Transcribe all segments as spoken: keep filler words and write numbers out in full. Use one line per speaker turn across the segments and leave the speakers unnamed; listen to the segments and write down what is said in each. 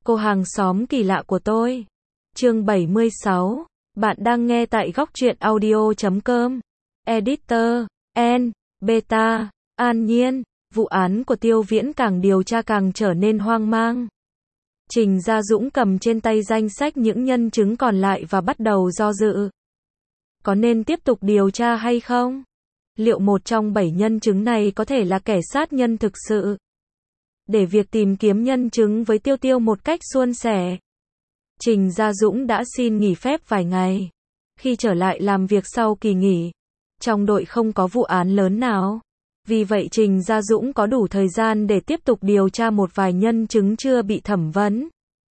Cô hàng xóm kỳ lạ của tôi. Chương bảy mươi sáu. Bạn đang nghe tại góc truyện audio chấm com. Editor, N, Beta, An Nhiên. Vụ án của Tiêu Viễn càng điều tra càng trở nên hoang mang. Trình Gia Dũng cầm trên tay danh sách những nhân chứng còn lại và bắt đầu do dự. Có nên tiếp tục điều tra hay không? Liệu một trong bảy nhân chứng này có thể là kẻ sát nhân thực sự? Để việc tìm kiếm nhân chứng với Tiêu Tiêu một cách suôn sẻ, Trình Gia Dũng đã xin nghỉ phép vài ngày. Khi trở lại làm việc sau kỳ nghỉ, trong đội không có vụ án lớn nào. Vì vậy Trình Gia Dũng có đủ thời gian để tiếp tục điều tra một vài nhân chứng chưa bị thẩm vấn.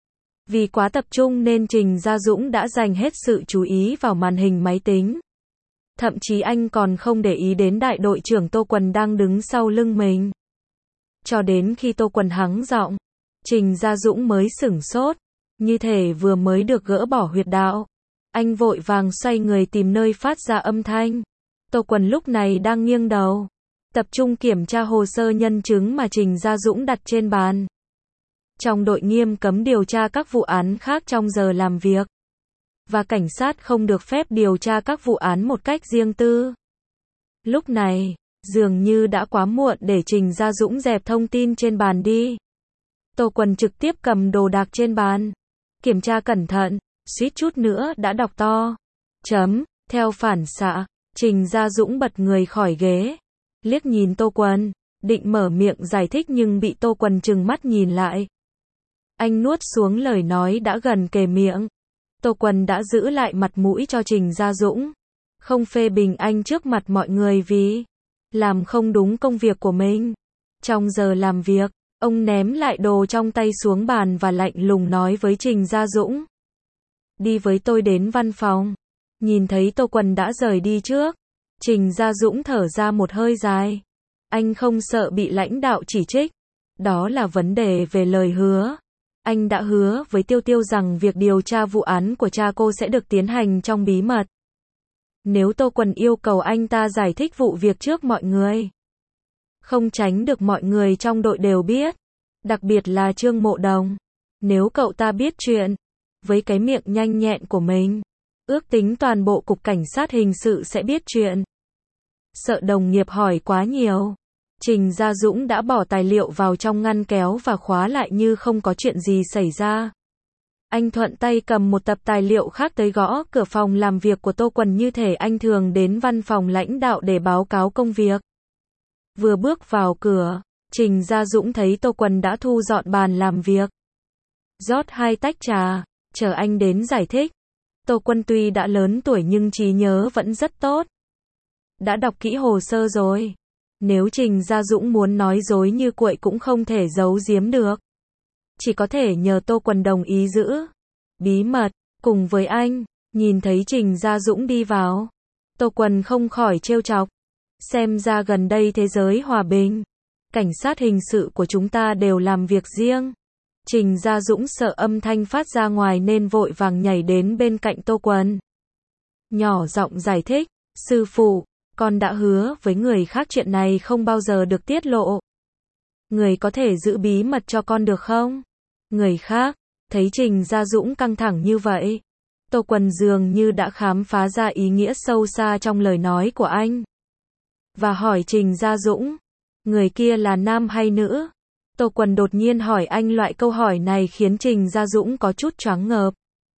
Vì quá tập trung nên Trình Gia Dũng đã dành hết sự chú ý vào màn hình máy tính. Thậm chí anh còn không để ý đến đại đội trưởng Tô Quần đang đứng sau lưng mình. Cho đến khi Tô Quần hắng giọng, Trình Gia Dũng mới sửng sốt, như thể vừa mới được gỡ bỏ huyệt đạo. Anh vội vàng xoay người tìm nơi phát ra âm thanh. Tô Quần lúc này đang nghiêng đầu, tập trung kiểm tra hồ sơ nhân chứng mà Trình Gia Dũng đặt trên bàn. Trong đội nghiêm cấm điều tra các vụ án khác trong giờ làm việc, và cảnh sát không được phép điều tra các vụ án một cách riêng tư. Lúc này, dường như đã quá muộn để Trình Gia Dũng dẹp thông tin trên bàn đi. Tô Quần trực tiếp cầm đồ đạc trên bàn, kiểm tra cẩn thận, suýt chút nữa đã đọc to. Chấm, theo phản xạ, Trình Gia Dũng bật người khỏi ghế, liếc nhìn Tô Quần, định mở miệng giải thích nhưng bị Tô Quần trừng mắt nhìn lại. Anh nuốt xuống lời nói đã gần kề miệng. Tô Quần đã giữ lại mặt mũi cho Trình Gia Dũng, không phê bình anh trước mặt mọi người vì làm không đúng công việc của mình. Trong giờ làm việc, ông ném lại đồ trong tay xuống bàn và lạnh lùng nói với Trình Gia Dũng: đi với tôi đến văn phòng. Nhìn thấy Tô Quần đã rời đi trước, Trình Gia Dũng thở ra một hơi dài. Anh không sợ bị lãnh đạo chỉ trích. Đó là vấn đề về lời hứa. Anh đã hứa với Tiêu Tiêu rằng việc điều tra vụ án của cha cô sẽ được tiến hành trong bí mật. Nếu Tô Quần yêu cầu anh ta giải thích vụ việc trước mọi người, không tránh được mọi người trong đội đều biết, đặc biệt là Trương Mộ Đồng. Nếu cậu ta biết chuyện, với cái miệng nhanh nhẹn của mình, ước tính toàn bộ cục cảnh sát hình sự sẽ biết chuyện. Sợ đồng nghiệp hỏi quá nhiều, Trình Gia Dũng đã bỏ tài liệu vào trong ngăn kéo và khóa lại như không có chuyện gì xảy ra. Anh thuận tay cầm một tập tài liệu khác tới gõ cửa phòng làm việc của Tô Quần như thể anh thường đến văn phòng lãnh đạo để báo cáo công việc. Vừa bước vào cửa, Trình Gia Dũng thấy Tô Quần đã thu dọn bàn làm việc, rót hai tách trà, chờ anh đến giải thích. Tô Quần tuy đã lớn tuổi nhưng trí nhớ vẫn rất tốt. Đã đọc kỹ hồ sơ rồi. Nếu Trình Gia Dũng muốn nói dối như quậy cũng không thể giấu giếm được. Chỉ có thể nhờ Tô Quần đồng ý giữ bí mật cùng với anh. Nhìn thấy Trình Gia Dũng đi vào, Tô Quần không khỏi trêu chọc. Xem ra gần đây thế giới hòa bình, cảnh sát hình sự của chúng ta đều làm việc riêng. Trình Gia Dũng sợ âm thanh phát ra ngoài nên vội vàng nhảy đến bên cạnh Tô Quần, nhỏ giọng giải thích: sư phụ, con đã hứa với người khác chuyện này không bao giờ được tiết lộ. Người có thể giữ bí mật cho con được không? Người khác, thấy Trình Gia Dũng căng thẳng như vậy, Tô Quần dường như đã khám phá ra ý nghĩa sâu xa trong lời nói của anh. Và hỏi Trình Gia Dũng, người kia là nam hay nữ? Tô Quần đột nhiên hỏi anh loại câu hỏi này khiến Trình Gia Dũng có chút choáng ngợp.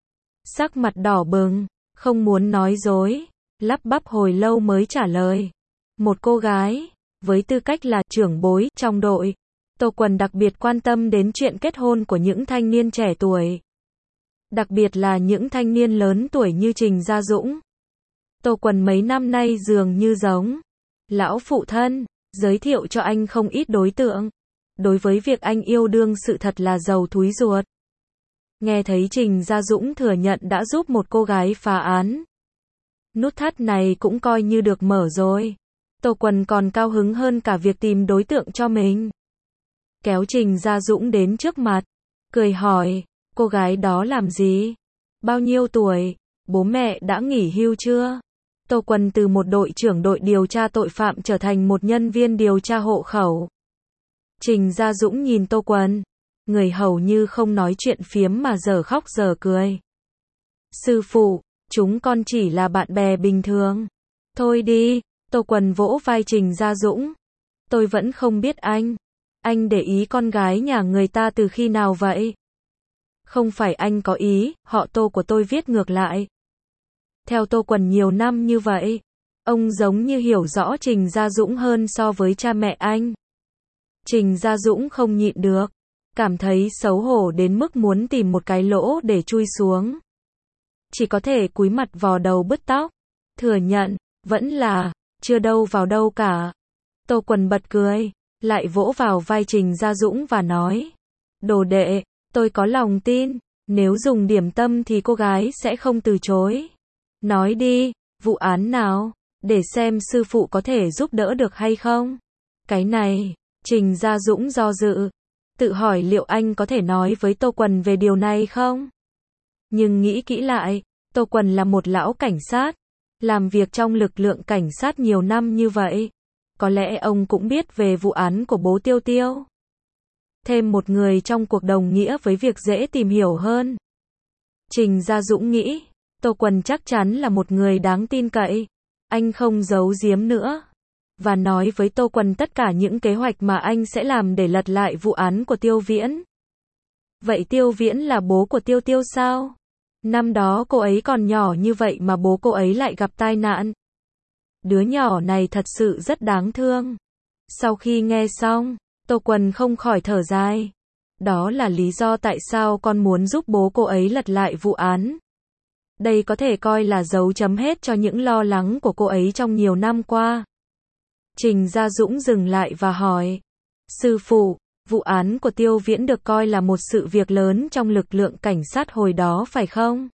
Sắc mặt đỏ bừng, không muốn nói dối, lắp bắp hồi lâu mới trả lời. Một cô gái, với tư cách là trưởng bối trong đội, Tô Quần đặc biệt quan tâm đến chuyện kết hôn của những thanh niên trẻ tuổi. Đặc biệt là những thanh niên lớn tuổi như Trình Gia Dũng. Tô Quần mấy năm nay dường như giống lão phụ thân, giới thiệu cho anh không ít đối tượng. Đối với việc anh yêu đương sự thật là giàu thúi ruột. Nghe thấy Trình Gia Dũng thừa nhận đã giúp một cô gái phá án, nút thắt này cũng coi như được mở rồi. Tô Quần còn cao hứng hơn cả việc tìm đối tượng cho mình. Kéo Trình Gia Dũng đến trước mặt, cười hỏi, cô gái đó làm gì? Bao nhiêu tuổi? Bố mẹ đã nghỉ hưu chưa? Tô Quần từ một đội trưởng đội điều tra tội phạm trở thành một nhân viên điều tra hộ khẩu. Trình Gia Dũng nhìn Tô Quần, người hầu như không nói chuyện phiếm mà giờ khóc giờ cười. Sư phụ, chúng con chỉ là bạn bè bình thường. Thôi đi, Tô Quần vỗ vai Trình Gia Dũng. Tôi vẫn không biết anh. Anh để ý con gái nhà người ta từ khi nào vậy? Không phải anh có ý, họ Tô của tôi viết ngược lại. Theo Tô Quần nhiều năm như vậy, ông giống như hiểu rõ Trình Gia Dũng hơn so với cha mẹ anh. Trình Gia Dũng không nhịn được, cảm thấy xấu hổ đến mức muốn tìm một cái lỗ để chui xuống. Chỉ có thể cúi mặt vò đầu bứt tóc, thừa nhận, vẫn là, chưa đâu vào đâu cả. Tô Quần bật cười, lại vỗ vào vai Trình Gia Dũng và nói, đồ đệ, tôi có lòng tin, nếu dùng điểm tâm thì cô gái sẽ không từ chối. Nói đi, vụ án nào, để xem sư phụ có thể giúp đỡ được hay không. Cái này, Trình Gia Dũng do dự, tự hỏi liệu anh có thể nói với Tô Quần về điều này không? Nhưng nghĩ kỹ lại, Tô Quần là một lão cảnh sát, làm việc trong lực lượng cảnh sát nhiều năm như vậy. Có lẽ ông cũng biết về vụ án của bố Tiêu Tiêu. Thêm một người trong cuộc đồng nghĩa với việc dễ tìm hiểu hơn. Trình Gia Dũng nghĩ, Tô Quần chắc chắn là một người đáng tin cậy. Anh không giấu giếm nữa. Và nói với Tô Quần tất cả những kế hoạch mà anh sẽ làm để lật lại vụ án của Tiêu Viễn. Vậy Tiêu Viễn là bố của Tiêu Tiêu sao? Năm đó cô ấy còn nhỏ như vậy mà bố cô ấy lại gặp tai nạn. Đứa nhỏ này thật sự rất đáng thương. Sau khi nghe xong, Tô Quần không khỏi thở dài. Đó là lý do tại sao con muốn giúp bố cô ấy lật lại vụ án. Đây có thể coi là dấu chấm hết cho những lo lắng của cô ấy trong nhiều năm qua. Trình Gia Dũng dừng lại và hỏi, sư phụ, vụ án của Tiêu Viễn được coi là một sự việc lớn trong lực lượng cảnh sát hồi đó phải không?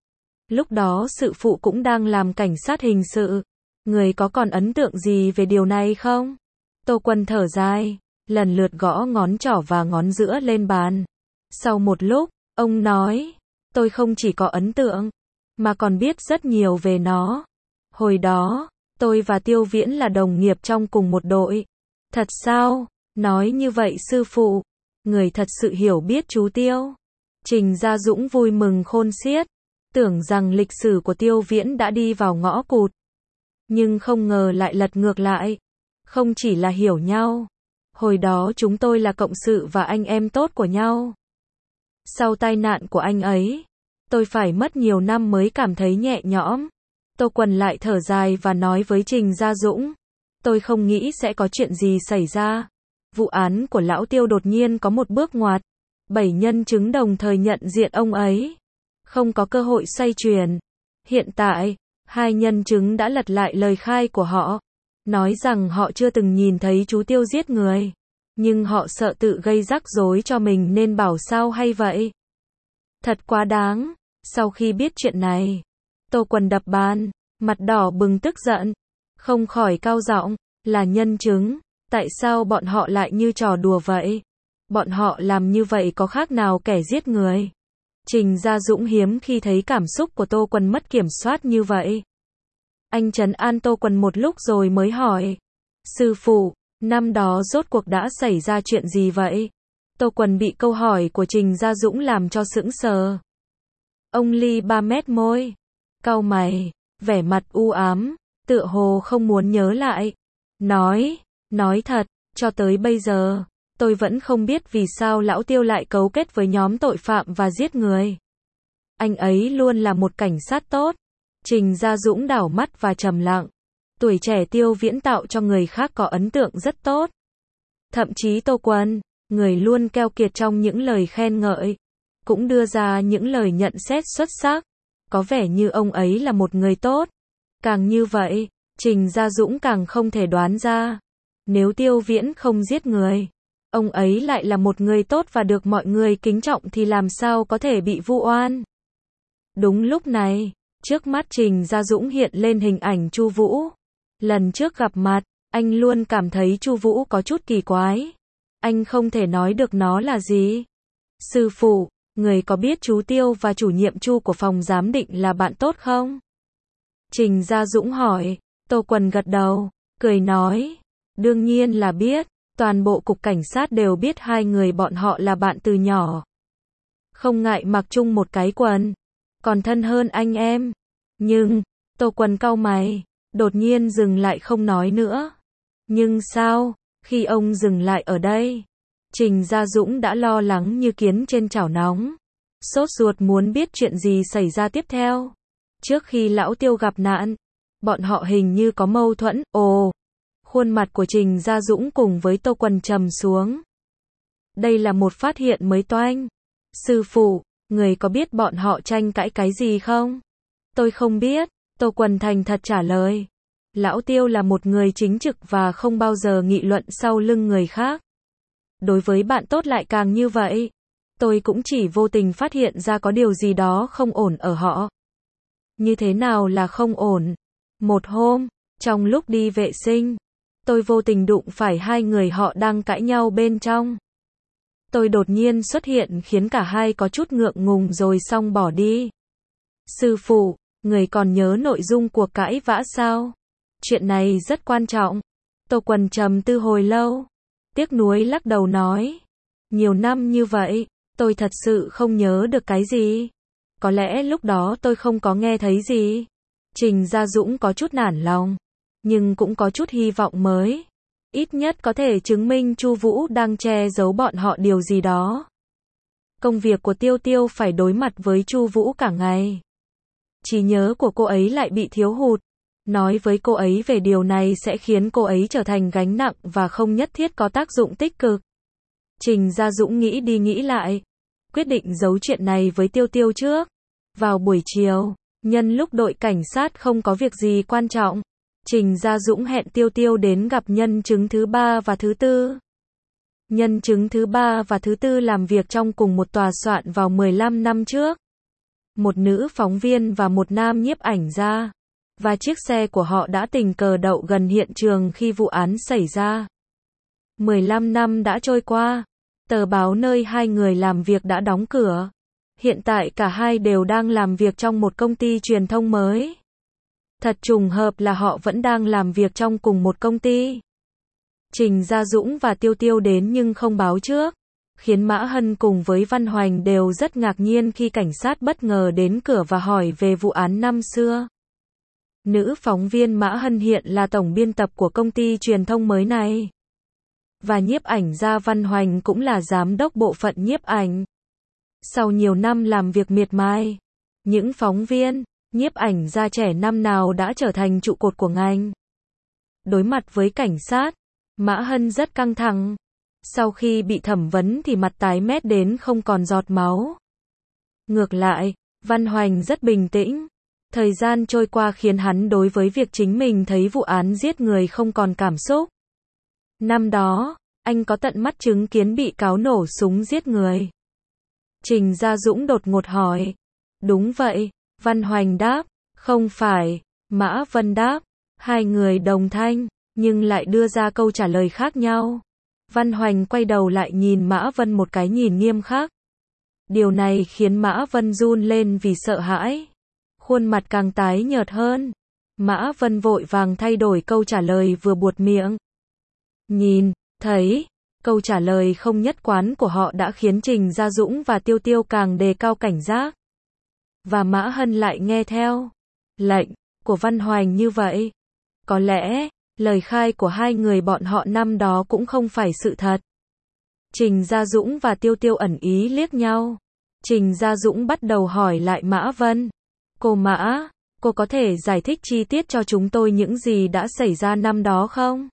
Lúc đó sư phụ cũng đang làm cảnh sát hình sự. Người có còn ấn tượng gì về điều này không? Tô Quần thở dài, lần lượt gõ ngón trỏ và ngón giữa lên bàn. Sau một lúc, ông nói, tôi không chỉ có ấn tượng, mà còn biết rất nhiều về nó. Hồi đó, tôi và Tiêu Viễn là đồng nghiệp trong cùng một đội. Thật sao? Nói như vậy sư phụ, người thật sự hiểu biết chú Tiêu. Trình Gia Dũng vui mừng khôn xiết, tưởng rằng lịch sử của Tiêu Viễn đã đi vào ngõ cụt. Nhưng không ngờ lại lật ngược lại. Không chỉ là hiểu nhau. Hồi đó chúng tôi là cộng sự và anh em tốt của nhau. Sau tai nạn của anh ấy, tôi phải mất nhiều năm mới cảm thấy nhẹ nhõm. Tô Quần lại thở dài và nói với Trình Gia Dũng. Tôi không nghĩ sẽ có chuyện gì xảy ra. Vụ án của lão Tiêu đột nhiên có một bước ngoặt. Bảy nhân chứng đồng thời nhận diện ông ấy. Không có cơ hội xoay chuyển. Hiện tại, hai nhân chứng đã lật lại lời khai của họ. Nói rằng họ chưa từng nhìn thấy chú Tiêu giết người. Nhưng họ sợ tự gây rắc rối cho mình nên bảo sao hay vậy. Thật quá đáng. Sau khi biết chuyện này, Tô Quần đập bàn, mặt đỏ bừng tức giận. Không khỏi cao giọng, là nhân chứng. Tại sao bọn họ lại như trò đùa vậy? Bọn họ làm như vậy có khác nào kẻ giết người? Trình Gia Dũng hiếm khi thấy cảm xúc của Tô Quần mất kiểm soát như vậy. Anh trấn an Tô Quần một lúc rồi mới hỏi. Sư phụ, năm đó rốt cuộc đã xảy ra chuyện gì vậy? Tô Quần bị câu hỏi của Trình Gia Dũng làm cho sững sờ. Ông Ly ba mét môi, cau mày, vẻ mặt u ám, tựa hồ không muốn nhớ lại. Nói, nói thật, cho tới bây giờ, tôi vẫn không biết vì sao lão Tiêu lại cấu kết với nhóm tội phạm và giết người. Anh ấy luôn là một cảnh sát tốt. Trình Gia Dũng đảo mắt và trầm lặng. Tuổi trẻ Tiêu Viễn tạo cho người khác có ấn tượng rất tốt. Thậm chí Tô Quần, người luôn keo kiệt trong những lời khen ngợi, cũng đưa ra những lời nhận xét xuất sắc. Có vẻ như ông ấy là một người tốt. Càng như vậy, Trình Gia Dũng càng không thể đoán ra. Nếu Tiêu Viễn không giết người, ông ấy lại là một người tốt và được mọi người kính trọng thì làm sao có thể bị vu oan. Đúng lúc này, trước mắt Trình Gia Dũng hiện lên hình ảnh Chu Vũ. Lần trước gặp mặt, anh luôn cảm thấy Chu Vũ có chút kỳ quái. Anh không thể nói được nó là gì. Sư phụ, người có biết chú Tiêu và chủ nhiệm Chu của phòng giám định là bạn tốt không? Trình Gia Dũng hỏi. Tô Quần gật đầu, cười nói. Đương nhiên là biết. Toàn bộ cục cảnh sát đều biết hai người bọn họ là bạn từ nhỏ. Không ngại mặc chung một cái quần. Còn thân hơn anh em. Nhưng, Tô Quân cau mày, đột nhiên dừng lại không nói nữa. Nhưng sao, khi ông dừng lại ở đây, Trình Gia Dũng đã lo lắng như kiến trên chảo nóng. Sốt ruột muốn biết chuyện gì xảy ra tiếp theo. Trước khi lão Tiêu gặp nạn, bọn họ hình như có mâu thuẫn. Ồ, khuôn mặt của Trình Gia Dũng cùng với Tô Quân trầm xuống. Đây là một phát hiện mới toanh. Sư phụ, người có biết bọn họ tranh cãi cái gì không? Tôi không biết, Tô Quân thành thật trả lời. Lão Tiêu là một người chính trực và không bao giờ nghị luận sau lưng người khác. Đối với bạn tốt lại càng như vậy. Tôi cũng chỉ vô tình phát hiện ra có điều gì đó không ổn ở họ. Như thế nào là không ổn? Một hôm, trong lúc đi vệ sinh, tôi vô tình đụng phải hai người họ đang cãi nhau bên trong. Tôi đột nhiên xuất hiện khiến cả hai có chút ngượng ngùng rồi xong bỏ đi. Sư phụ, người còn nhớ nội dung cuộc cãi vã sao? Chuyện này rất quan trọng. Tô Quân trầm tư hồi lâu. Tiếc nuối lắc đầu nói. Nhiều năm như vậy, tôi thật sự không nhớ được cái gì. Có lẽ lúc đó tôi không có nghe thấy gì. Trình Gia Dũng có chút nản lòng. Nhưng cũng có chút hy vọng mới. Ít nhất có thể chứng minh Chu Vũ đang che giấu bọn họ điều gì đó. Công việc của Tiêu Tiêu phải đối mặt với Chu Vũ cả ngày. Trí nhớ của cô ấy lại bị thiếu hụt. Nói với cô ấy về điều này sẽ khiến cô ấy trở thành gánh nặng và không nhất thiết có tác dụng tích cực. Trình Gia Dũng nghĩ đi nghĩ lại. Quyết định giấu chuyện này với Tiêu Tiêu trước. Vào buổi chiều, nhân lúc đội cảnh sát không có việc gì quan trọng, Trình Gia Dũng hẹn Tiêu Tiêu đến gặp nhân chứng thứ ba và thứ tư. Nhân chứng thứ ba và thứ tư làm việc trong cùng một tòa soạn vào mười lăm năm trước. Một nữ phóng viên và một nam nhiếp ảnh gia. Và chiếc xe của họ đã tình cờ đậu gần hiện trường khi vụ án xảy ra. mười lăm năm đã trôi qua. Tờ báo nơi hai người làm việc đã đóng cửa. Hiện tại cả hai đều đang làm việc trong một công ty truyền thông mới. Thật trùng hợp là họ vẫn đang làm việc trong cùng một công ty. Trình Gia Dũng và Tiêu Tiêu đến nhưng không báo trước, khiến Mã Hân cùng với Văn Hoành đều rất ngạc nhiên khi cảnh sát bất ngờ đến cửa và hỏi về vụ án năm xưa. Nữ phóng viên Mã Hân hiện là tổng biên tập của công ty truyền thông mới này. Và nhiếp ảnh gia Văn Hoành cũng là giám đốc bộ phận nhiếp ảnh. Sau nhiều năm làm việc miệt mài, những phóng viên, nhiếp ảnh gia trẻ năm nào đã trở thành trụ cột của ngành. Đối mặt với cảnh sát, Mã Hân rất căng thẳng. Sau khi bị thẩm vấn thì mặt tái mét đến không còn giọt máu. Ngược lại, Văn Hoành rất bình tĩnh. Thời gian trôi qua khiến hắn đối với việc chính mình thấy vụ án giết người không còn cảm xúc. Năm đó, anh có tận mắt chứng kiến bị cáo nổ súng giết người. Trình Gia Dũng đột ngột hỏi. Đúng vậy, Văn Hoành đáp. Không phải, Mã Vân đáp. Hai người đồng thanh, nhưng lại đưa ra câu trả lời khác nhau. Văn Hoành quay đầu lại nhìn Mã Vân một cái nhìn nghiêm khắc. Điều này khiến Mã Vân run lên vì sợ hãi. Khuôn mặt càng tái nhợt hơn. Mã Vân vội vàng thay đổi câu trả lời vừa buột miệng. Nhìn, thấy, câu trả lời không nhất quán của họ đã khiến Trình Gia Dũng và Tiêu Tiêu càng đề cao cảnh giác. Và Mã Hân lại nghe theo lệnh của Văn Hoành như vậy. Có lẽ, lời khai của hai người bọn họ năm đó cũng không phải sự thật. Trình Gia Dũng và Tiêu Tiêu ẩn ý liếc nhau. Trình Gia Dũng bắt đầu hỏi lại Mã Vân. Cô Mã, cô có thể giải thích chi tiết cho chúng tôi những gì đã xảy ra năm đó không?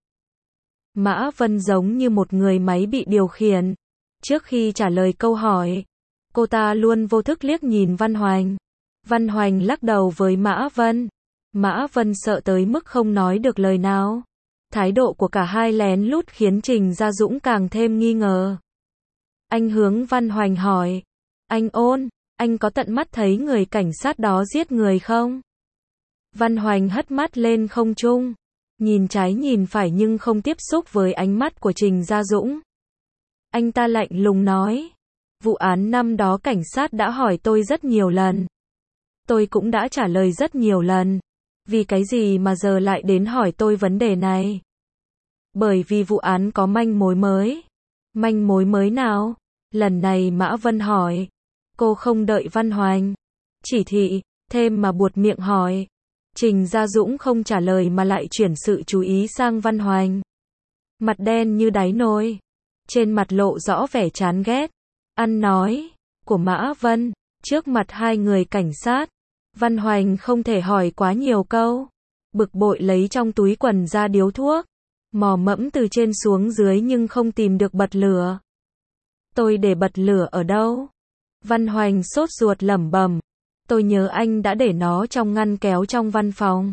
Mã Vân giống như một người máy bị điều khiển. Trước khi trả lời câu hỏi, cô ta luôn vô thức liếc nhìn Văn Hoành. Văn Hoành lắc đầu với Mã Vân. Mã Vân sợ tới mức không nói được lời nào. Thái độ của cả hai lén lút khiến Trình Gia Dũng càng thêm nghi ngờ. Anh hướng Văn Hoành hỏi. Anh Ôn, anh có tận mắt thấy người cảnh sát đó giết người không? Văn Hoành hất mắt lên không trung. Nhìn trái nhìn phải nhưng không tiếp xúc với ánh mắt của Trình Gia Dũng. Anh ta lạnh lùng nói. Vụ án năm đó cảnh sát đã hỏi tôi rất nhiều lần. Tôi cũng đã trả lời rất nhiều lần. Vì cái gì mà giờ lại đến hỏi tôi vấn đề này? Bởi vì vụ án có manh mối mới. Manh mối mới nào? Lần này Mã Vân hỏi. Cô không đợi Văn Hoành chỉ thị, thêm mà buột miệng hỏi. Trình Gia Dũng không trả lời mà lại chuyển sự chú ý sang Văn Hoành. Mặt đen như đáy nồi. Trên mặt lộ rõ vẻ chán ghét. Ăn nói của Mã Vân, trước mặt hai người cảnh sát. Văn Hoành không thể hỏi quá nhiều câu. Bực bội lấy trong túi quần ra điếu thuốc. Mò mẫm từ trên xuống dưới nhưng không tìm được bật lửa. Tôi để bật lửa ở đâu? Văn Hoành sốt ruột lẩm bẩm. Tôi nhớ anh đã để nó trong ngăn kéo trong văn phòng.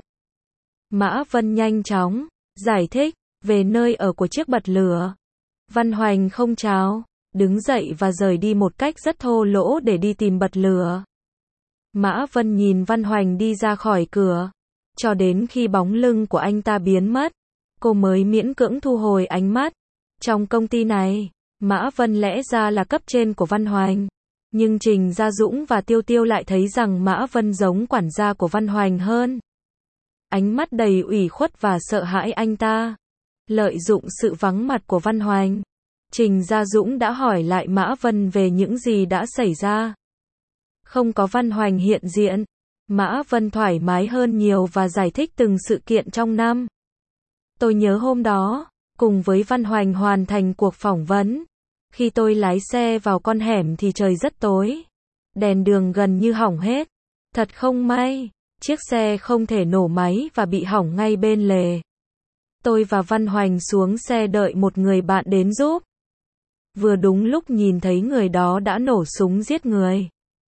Mã Vân nhanh chóng giải thích về nơi ở của chiếc bật lửa. Văn Hoành không chào, đứng dậy và rời đi một cách rất thô lỗ để đi tìm bật lửa. Mã Vân nhìn Văn Hoành đi ra khỏi cửa, cho đến khi bóng lưng của anh ta biến mất, cô mới miễn cưỡng thu hồi ánh mắt. Trong công ty này, Mã Vân lẽ ra là cấp trên của Văn Hoành, nhưng Trình Gia Dũng và Tiêu Tiêu lại thấy rằng Mã Vân giống quản gia của Văn Hoành hơn. Ánh mắt đầy ủy khuất và sợ hãi anh ta lợi dụng sự vắng mặt của Văn Hoành. Trình Gia Dũng đã hỏi lại Mã Vân về những gì đã xảy ra. Không có Văn Hoành hiện diện, Mã Vân thoải mái hơn nhiều và giải thích từng sự kiện trong năm. Tôi nhớ hôm đó, cùng với Văn Hoành hoàn thành cuộc phỏng vấn. Khi tôi lái xe vào con hẻm thì trời rất tối. Đèn đường gần như hỏng hết. Thật không may, chiếc xe không thể nổ máy và bị hỏng ngay bên lề. Tôi và Văn Hoành xuống xe đợi một người bạn đến giúp. Vừa đúng lúc nhìn thấy người đó đã nổ súng giết người.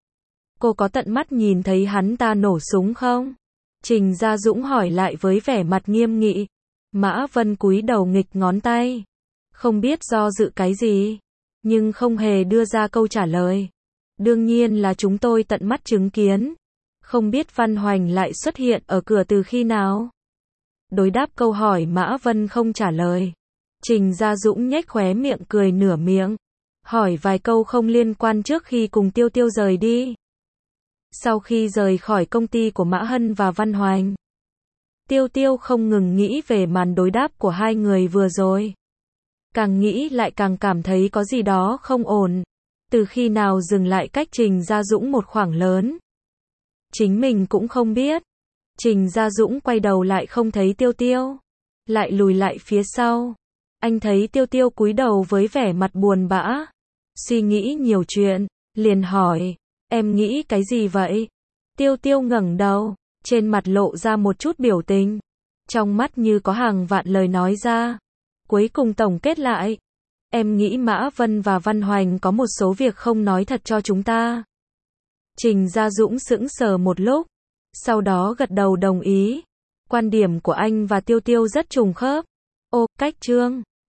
Cô có tận mắt nhìn thấy hắn ta nổ súng không? Trình Gia Dũng hỏi lại với vẻ mặt nghiêm nghị. Mã Vân cúi đầu nghịch ngón tay. Không biết do dự cái gì, nhưng không hề đưa ra câu trả lời. Đương nhiên là chúng tôi tận mắt chứng kiến. Không biết Văn Hoành lại xuất hiện ở cửa từ khi nào? Đối đáp câu hỏi Mã Vân không trả lời. Trình Gia Dũng nhếch khóe miệng cười nửa miệng. Hỏi vài câu không liên quan trước khi cùng Tiêu Tiêu rời đi. Sau khi rời khỏi công ty của Mã Hân và Văn Hoành, Tiêu Tiêu không ngừng nghĩ về màn đối đáp của hai người vừa rồi. Càng nghĩ lại càng cảm thấy có gì đó không ổn. Từ khi nào dừng lại cách Trình Gia Dũng một khoảng lớn, chính mình cũng không biết. Trình Gia Dũng quay đầu lại không thấy Tiêu Tiêu, lại lùi lại phía sau. Anh thấy Tiêu Tiêu cúi đầu với vẻ mặt buồn bã, suy nghĩ nhiều chuyện, liền hỏi, em nghĩ cái gì vậy? Tiêu Tiêu ngẩng đầu, trên mặt lộ ra một chút biểu tình, trong mắt như có hàng vạn lời nói ra. Cuối cùng tổng kết lại, em nghĩ Mã Vân và Văn Hoành có một số việc không nói thật cho chúng ta. Trình Gia Dũng sững sờ một lúc, sau đó gật đầu đồng ý. Quan điểm của anh và Tiêu Tiêu rất trùng khớp. Ô, cách chương